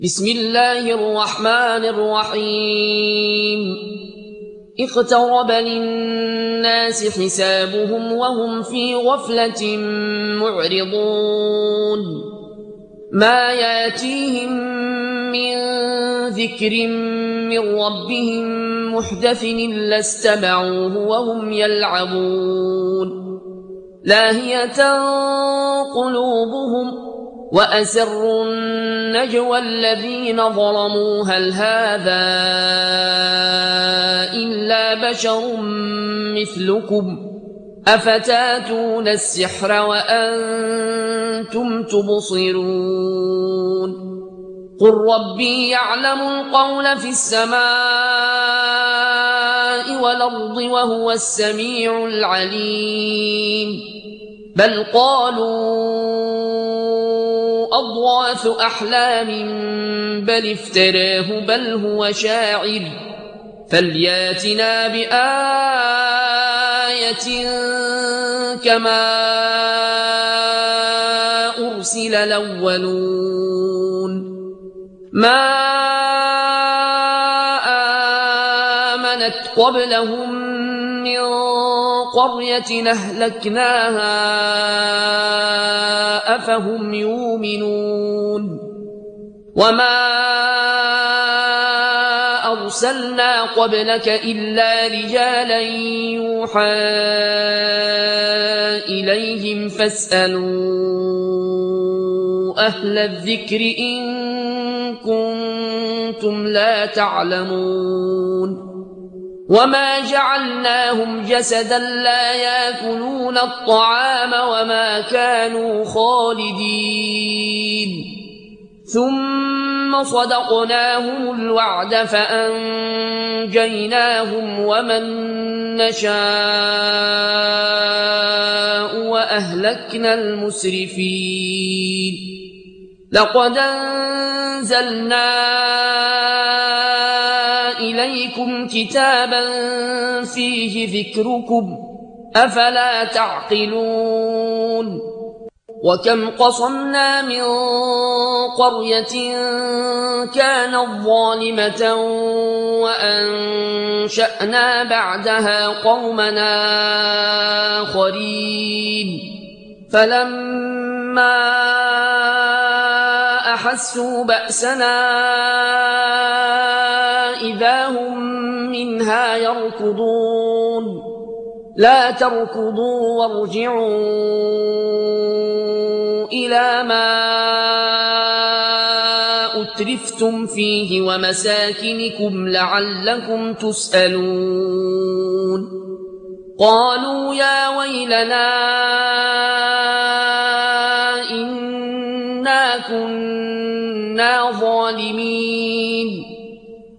بسم الله الرحمن الرحيم اقترب للناس حسابهم وهم في غفلة معرضون ما ياتيهم من ذكر من ربهم محدث إلا استمعوه وهم يلعبون لاهية قلوبهم وأسروا النجوى الذين ظلموا هل هذا إلا بشر مثلكم أفتاتون السحر وأنتم تبصرون قل ربي يعلم القول في السماء والأرض وهو السميع العليم بل قالوا أضغاث أحلام بل افتراه بل هو شاعر فلياتنا بآية كما أرسل الأولون ما آمنت قبلهم من قرية أهلكناها أفهم يؤمنون وما أرسلنا قبلك إلا رجالا يوحى إليهم فاسألوا أهل الذكر إن كنتم لا تعلمون وما جعلناهم جسدا لا يأكلون الطعام وما كانوا خالدين ثم صدقناهم الوعد فأنجيناهم ومن نشاء وأهلكنا المسرفين لقد أنزلنا إليكم كتابا فيه ذكركم أفلا تعقلون وكم قصمنا من قرية كانت ظالمة وأنشأنا بعدها قومنا آخرين فلما أحسوا بأسنا إذا هم منها يركضون لا تركضوا وارجعوا إلى ما أترفتم فيه ومساكنكم لعلكم تسألون قالوا يا ويلنا إنا كنا ظالمين